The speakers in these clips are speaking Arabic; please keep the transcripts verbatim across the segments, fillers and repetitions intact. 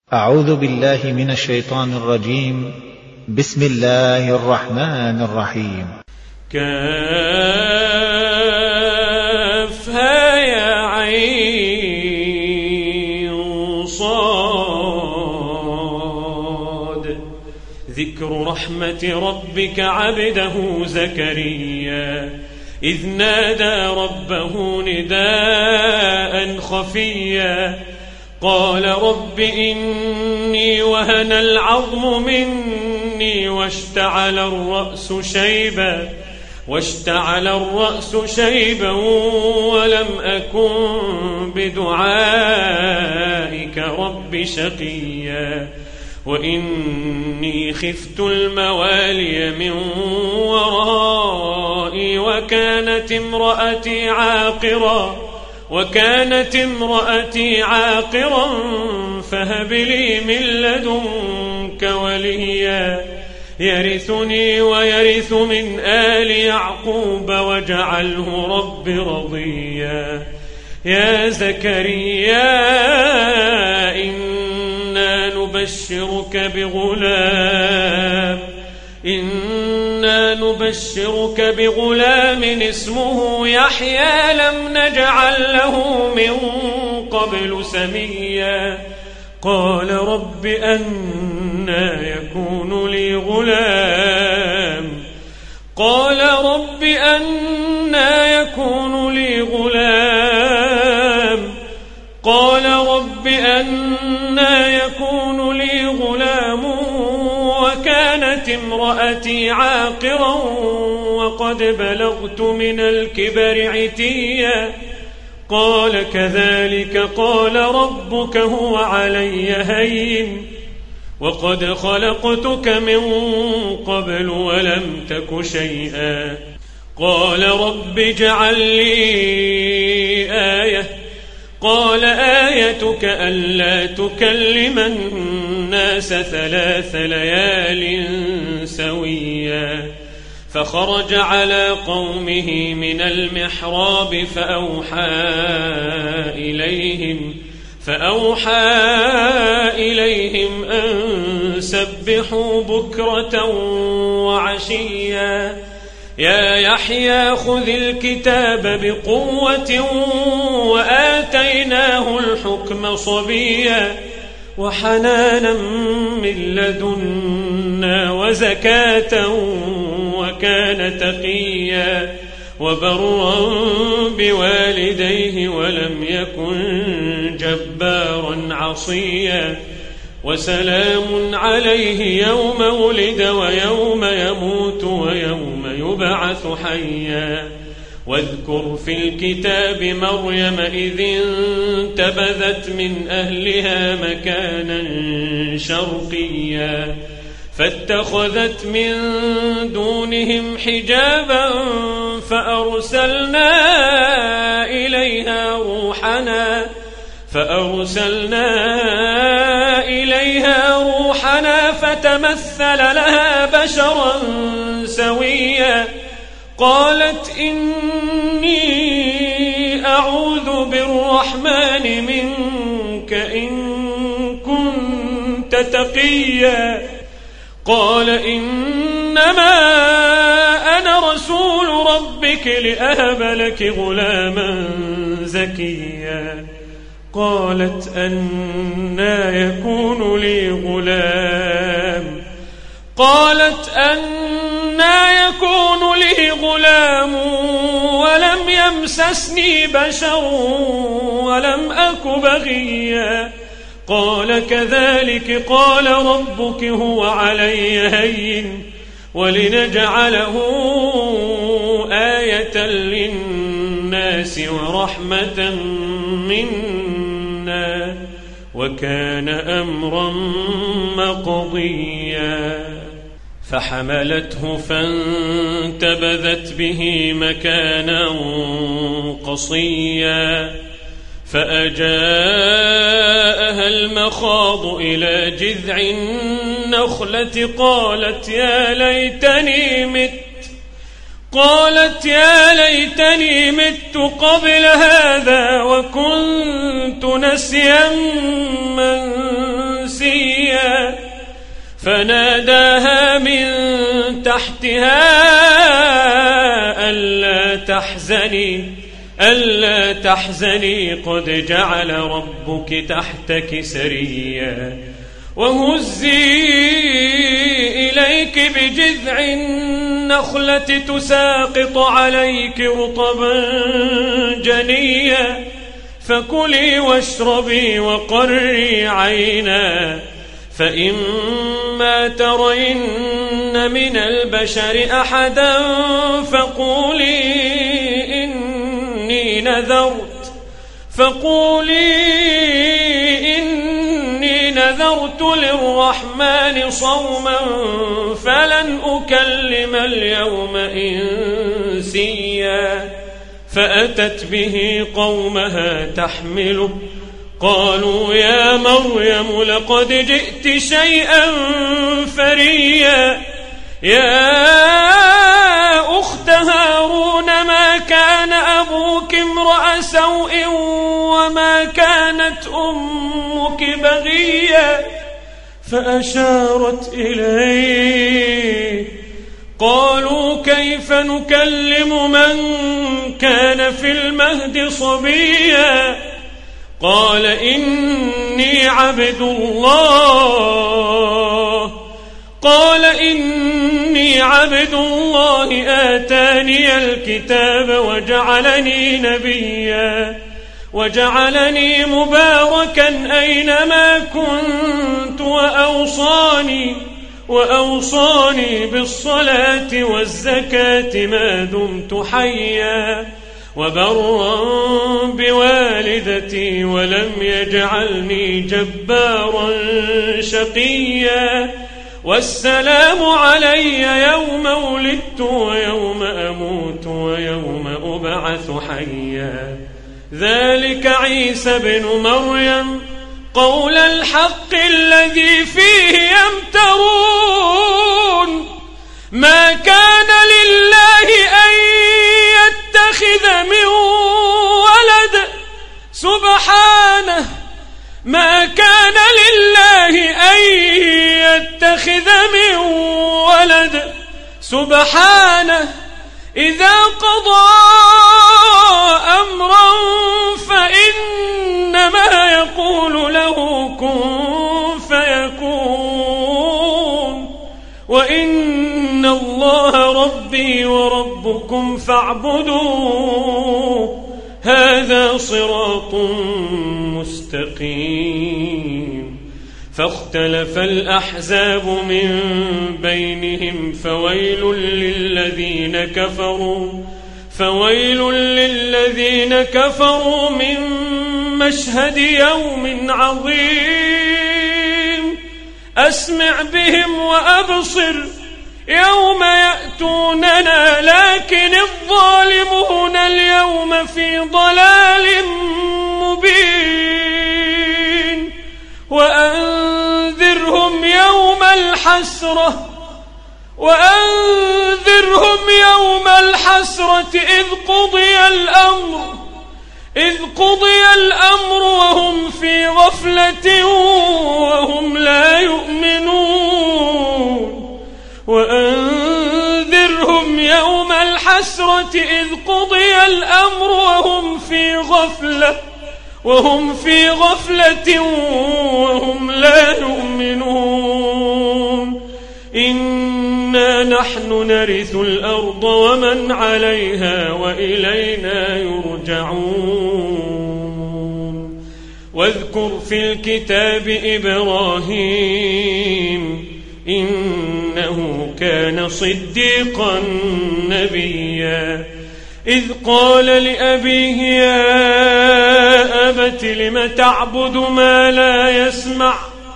أعوذ بالله من الشيطان الرجيم. بسم الله الرحمن الرحيم. كافها يا عين صاد. ذكر رحمة ربك عبده زكريا إذ نادى ربه نداء خفيا قال رب إني وهن العظم مني واشتعل الرأس شيبا واشتعل الرأس شيبا ولم أكن بدعائك رب شقيا وإني خفت الموالي من ورائي وكانت امرأتي عاقرا وكانت امرأتي عاقرا فهب لي من لدنك وليا يرثني ويرث من آل يعقوب واجعله رب رضيا. يا زكريا إنا نبشرك بغلام إنا نبشرك بغلام اسمه يحيى لم نجعل له من قبل سميا قال رب أنى يكون لي غلام قال رب أنى يكون لي غلام قال رب أنى يكون لي غلام وكانت امرأتي عاقرا وقد بلغت من الكبر عتيا قال كذلك قال ربك هو علي هين وقد خلقتك من قبل ولم تك شيئا قال رب اجعل لي آية قال آيتك ألا تكلم الناس ثلاث ليال سويا فخرج على قومه من المحراب فأوحى إليهم فأوحى إليهم أن سبحوا بكرة وعشيا يا يحيى خذ الكتاب بقوة وآتيناه الحكم صبيا وحنانا من لدنا وزكاة وكان تقيا وبرا بوالديه ولم يكن جبارا عصيا وسلام عليه يوم ولد ويوم يموت ويوم يبعث حيا واذكر في الكتاب مريم إذ انتبذت من أهلها مكانا شرقيا فاتخذت من دونهم حجابا فأرسلنا إليها روحنا فأرسلنا إليها روحنا فتمثل لها بشرا سويا قالت إني أعوذ بالرحمن منك إن كنت تقيا قال إنما أنا رسول ربك لأهب لك غلاما زكيا قالت أنى يكون لي غلام قالت أنى يكون لي غلام ولم يمسسني بشر ولم أك بغيا قال كذلك قال ربك هو علي هين ولنجعله آية للناس ورحمة منا وكان أمرا مقضيا فحملته فانتبذت به مكانا قصيا فأجاءها المخاض إلى جذع النخلة قالت يا ليتني مت قالت يا ليتني مت قبل هذا وكنت نسيا منسيا فناداها من تحتها ألا تحزني ألا تحزني قد جعل ربك تحتك سريا وهزي إليك بجذع النخلة تساقط عليك رطبا جنيا فكلي واشربي وقري عينا فإما ترين من البشر أحدا فقولي إني نذرت فقولي إني نذرت للرحمن صوما فلن أكلم اليوم إنسيا فأتت به قومها تحمله قالوا يا مريم لقد جئت شيئا فريا يا أخت هارون ما كان أبوك امرأ سوء وما كانت أمك بغيا فأشارت إليه قالوا كيف نكلم من كان في المهد صبيا قال إني عبد الله قال إني عبد الله آتاني الكتاب وجعلني نبيا وجعلني مباركا أينما كنت وأوصاني وأوصاني بالصلاة والزكاة ما دمت حيا وبرا بوالدتي ولم يجعلني جبارا شقيا والسلام علي يوم ولدت ويوم أموت ويوم أبعث حيا ذلك عيسى بن مريم قول الحق الذي فيه يمترون ما كان لله أن يتخذ من ولد سبحانه ما كان لله أن يتخذ من ولد سبحانه إذا قضى أمرا فإنما يقول له كن فيكون وإن الله ربي وربكم فاعبدوه هذا صراط مستقيم فاختلف الأحزاب من بينهم فويل للذين كفروا فويل للذين كفروا من مشهد يوم عظيم أسمع بهم وأبصر يوم يأتوننا لكن الظالمون اليوم في ضلال مبين وأنذرهم يوم الحسرة وأنذرهم يوم الحسرة إذ قضي الأمر إذ قضي الأمر وهم في غفلة وهم لا يؤمنون وأنذرهم يوم الحسرة إذ قضي الأمر وهم في غفلة وهم في غفلة وهم لا يؤمنون إنا نحن نرث الأرض ومن عليها وإلينا يرجعون واذكر في الكتاب إبراهيم إنه كان صديقا نبيا إذ قال لأبيه يا أبت لم تعبد ما لا يسمع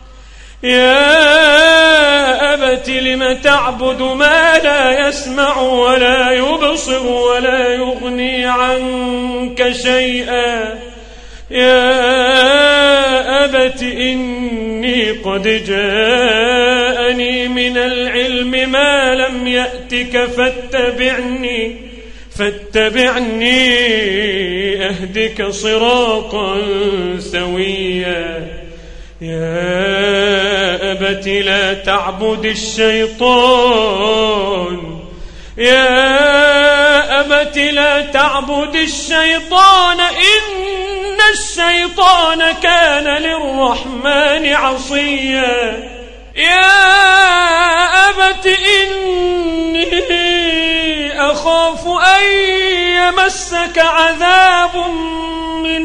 يا أبت لم تعبد ما لا يسمع ولا يبصر ولا يغني عنك شيئا يا أبت إني قد جاءني من العلم ما لم يأتك فاتبعني فاتبعني أهدك صراطا سويا يا أبت لا تعبد الشيطان يا أبت لا تعبد الشيطان إن الشيطان كان للرحمن عصيا يا أبت إني أخاف أن يمسك عذاب من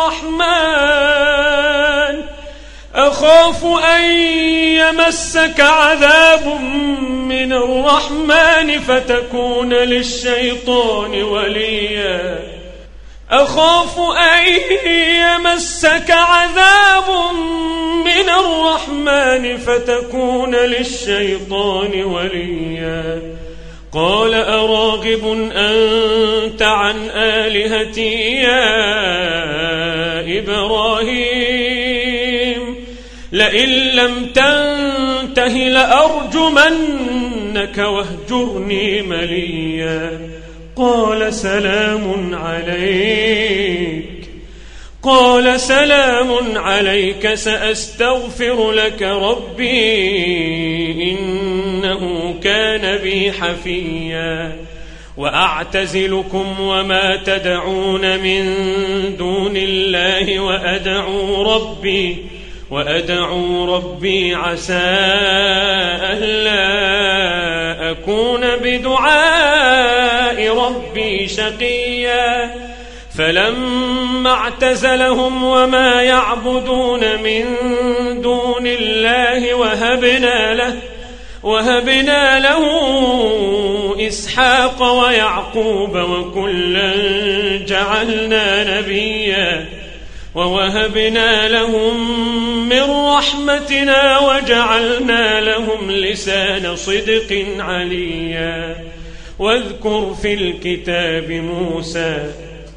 الرحمن أخاف أن يمسك عذاب من الرحمن فتكون للشيطان وليا أخاف أن يمسك عذاب من الرحمن فتكون للشيطان وليا قال أراغب أنت عن آلهتي يا إبراهيم لئن لم تنته لأرجمنك واهجرني مليا قال سلام عليك قال سلام عليك سأستغفر لك ربي إنه كان بي حفيا وأعتزلكم وما تدعون من دون الله وأدعو ربي وأدعو ربي عسى ألا أكون بدعاء ربي شقيا فلما اعتزلهم وما يعبدون من دون الله وهبنا له وهبنا له إسحاق ويعقوب وكلا جعلنا نبيا ووهبنا لهم من رحمتنا وجعلنا لهم لسان صدق عليا واذكر في الكتاب موسى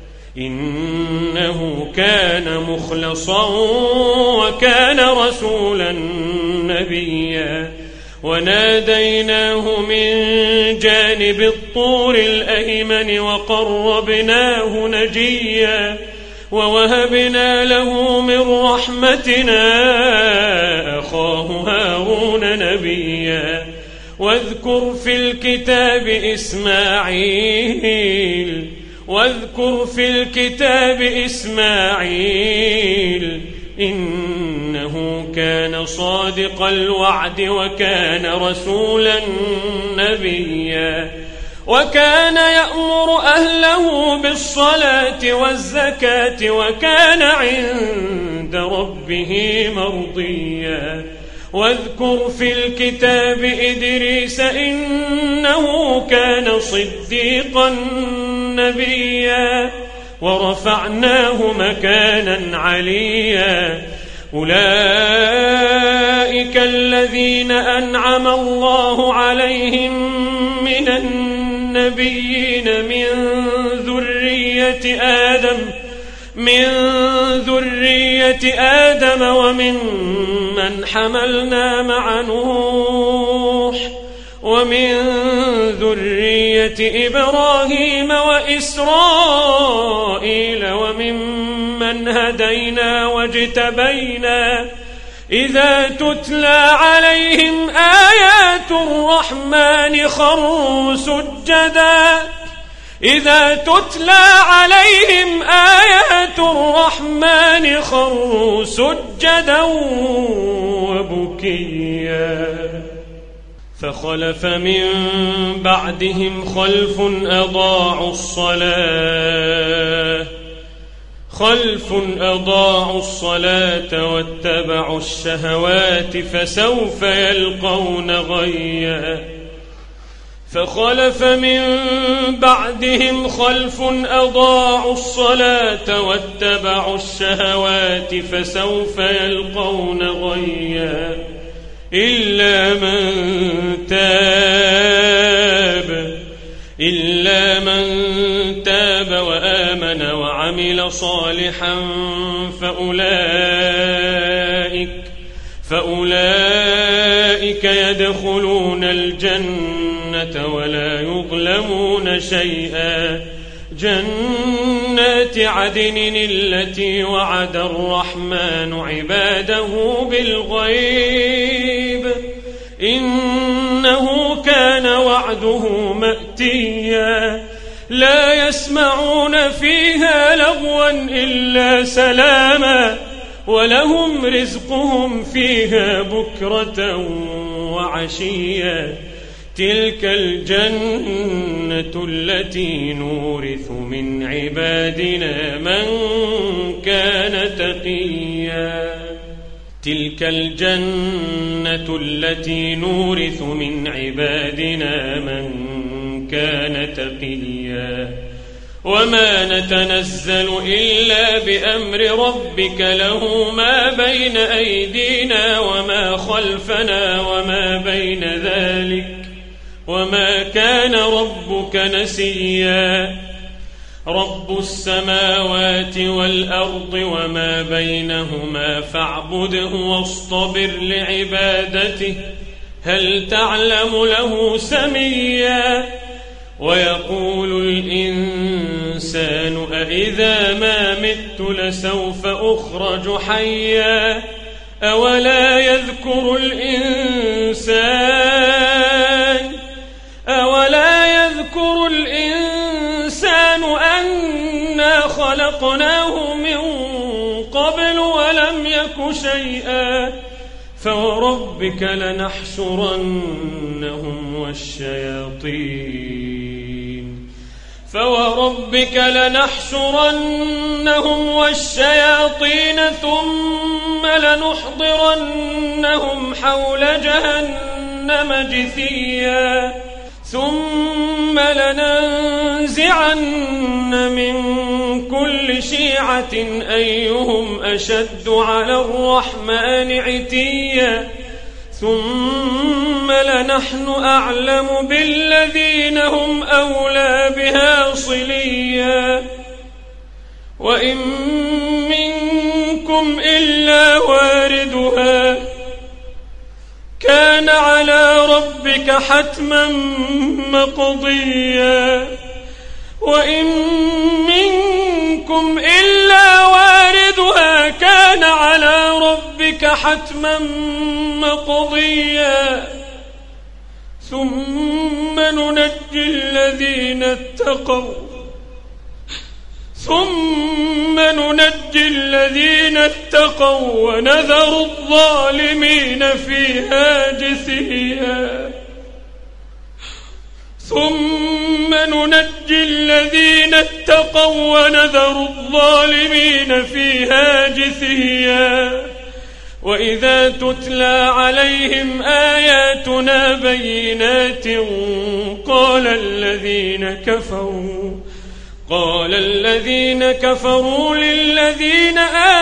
إنه كان مخلصا وكان رسولا نبيا وناديناه من جانب الطور الأيمن وقربناه نجيا ووهبنا له من رحمتنا أخاه هارون نبيا واذكر في الكتاب إسماعيل واذكر في الكتاب إسماعيل إنه كان صادق الوعد وكان رسولا نبيا وكان يأمر أهله بالصلاة والزكاة وكان عند ربه مرضيا واذكر في الكتاب إدريس إنه كان صديقا نبيا ورفعناه مكانا عليا أولئك الذين أنعم الله عليهم من النبيين من ذرية آدم من ذرية آدم ومن من حملنا مع نوح ومن ذرية إبراهيم وإسرائيل وممن هدينا واجتبينا إذا تتلى عليهم آيات الرحمن خروا سجدا إذا تتلى عليهم آيات الرحمن خروا سجدا وبكيا فخلف من بعدهم خلف أضاعوا الصلاة خلف أضاعوا الصلاة واتبعوا الشهوات فسوف يلقون غيا فخلف من بعدهم خلف أضاعوا الصلاة واتبعوا الشهوات فسوف يلقون غيا إلا من تاب إلا من تاب وآمن وعمل صالحا فأولئك فأولئك يدخلون الجنة ولا يظلمون شيئا جنات عدن التي وعد الرحمن عباده بالغيب وعده مأتيا لا يسمعون فيها لغوا إلا سلاما ولهم رزقهم فيها بكرة وعشيا تلك الجنة التي نورث من عبادنا من كان تقيا تلك الجنة التي نورث من عبادنا من كان تقيا وما نتنزل إلا بأمر ربك له ما بين أيدينا وما خلفنا وما بين ذلك وما كان ربك نسيا رب السماوات والأرض وما بينهما فاعبده واصطبر لعبادته هل تعلم له سميا ويقول الإنسان أإذا ما مت لسوف أخرج حيا أولا يذكر الإنسان أولا يذكر الإنسان أنا خلقناه من قبل ولم يك شيئا فوربك لنحشرنهم والشياطين فوربك لنحشرنهم والشياطين ثم لنحضرنهم حول جهنم جثيا ثم لننزعن من كل شيعة أيهم أشد على الرحمن عتيا ثم لنحن أعلم بالذين هم أولى بها صليا وإن منكم إلا واردها كان على ربك حتما مقضيا وإن منكم إلا واردها كان على ربك حتما مقضيا ثم ننجي الذين اتقوا ثم ننجي الذين اتقوا ونذر الظالمين فيها جثيا ثم ننجي الذين اتقوا ونذر الظالمين فيها جثيا وإذا تتلى عليهم آياتنا بينات قال الذين كفروا قال الذين كفروا للذين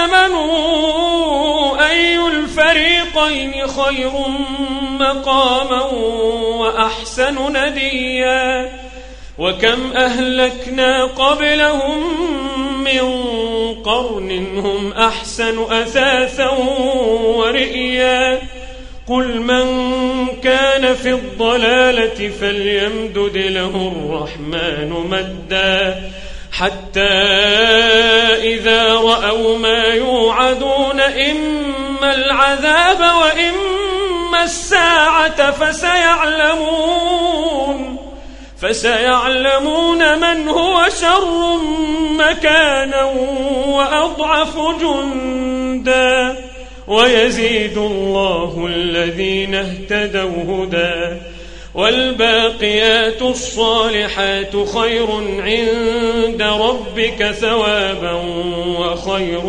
آمنوا أي الفريقين خير مقاما وأحسن نديا وكم أهلكنا قبلهم من قرن هم أحسن أثاثا ورئيا قل من كان في الضلالة فليمدد له الرحمن مدا حتى إذا رأوا ما يوعدون إما العذاب وإما الساعة فسيعلمون فسيعلمون من هو شر مكانا وأضعف جندا ويزيد الله الذين اهتدوا هدى والباقيات الصالحات خير عند ربك ثوابا وخير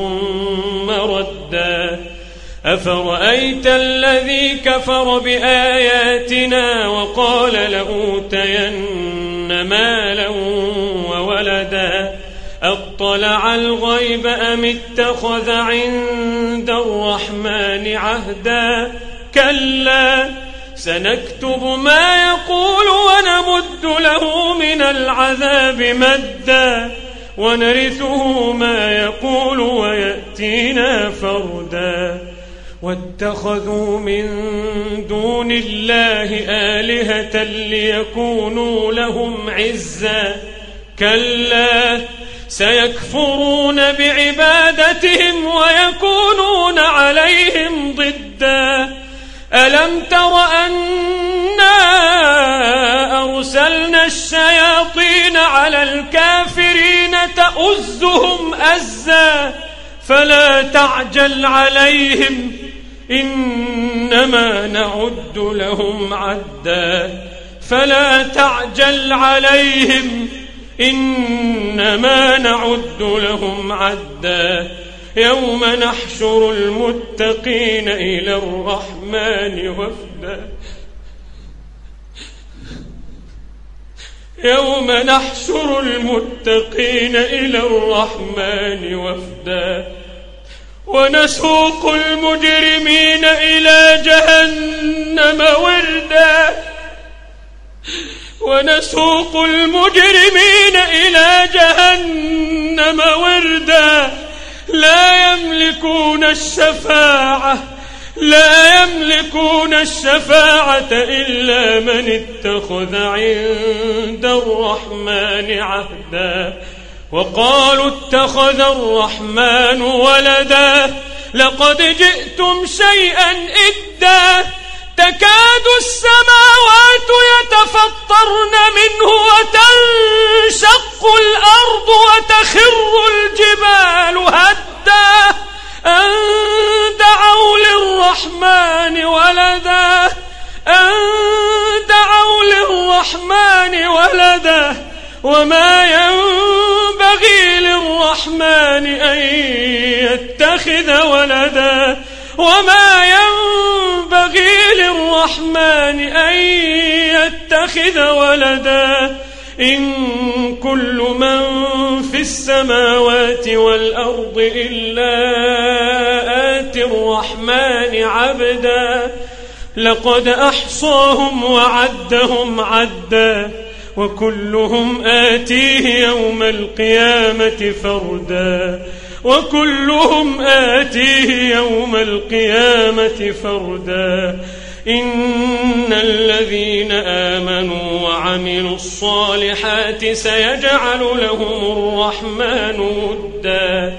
مردا أفرأيت الذي كفر بآياتنا وقال لأوتين مالا وولدا أطلع الغيب أم اتخذ عند الرحمن عهدا كلا سنكتب ما يقول ونمد له من العذاب مدا ونرثه ما يقول ويأتينا فردا واتخذوا من دون الله آلهة ليكونوا لهم عزا كلا سيكفرون بعبادتهم ويكونون عليهم ضدا ألم تر أنا على الكافرين تؤزهم أزا فلا تعجل عليهم إنما نعد لهم عدا فلا تعجل عليهم إنما نعد لهم عدا يوم نحشر المتقين إلى الرحمن وفدا يوم نحشر المتقين إلى الرحمن وفدا ونسوق المجرمين إلى جهنم وردا ونسوق المجرمين إلى جهنم وردا لا يملكون الشفاعة لا يملكون الشفاعة إلا من اتخذ عند الرحمن عهدا وقالوا اتخذ الرحمن ولدا لقد جئتم شيئا إدا تكاد السماوات يتفطرن منه وتنشق الأرض وتخر الجبال هدا أن دعوا للرحمن ولدا أن دعوا للرحمن ولدا وما ينبغي للرحمن أن يتخذ ولدا وما ينبغي للرحمن أن يتخذ ولدا إن كل من في السماوات والأرض إلا آتي الرحمن عبدا لقد أحصاهم وعدهم عدا وكلهم آتيه يوم القيامة فردا وكلهم آتيه يوم القيامة فردا إن الذين آمنوا وعملوا الصالحات سيجعل لهم الرحمن ودا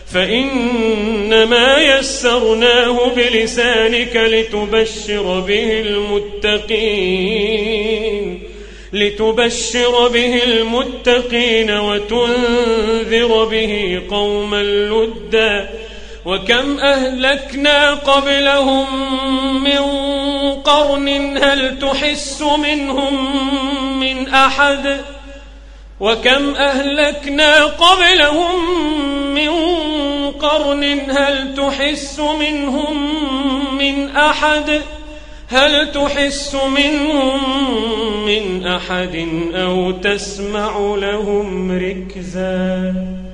فإنما يسرناه بلسانك لتبشر به المتقين لتبشر به المتقين وتنذر به قوما لدا وكم أهلكنا قبلهم من قرن هل تحس منهم من أحد وكم أهلكنا قبلهم من قرن هل تحس منهم من أحد هل تحس منهم من أحد أو تسمع لهم ركزا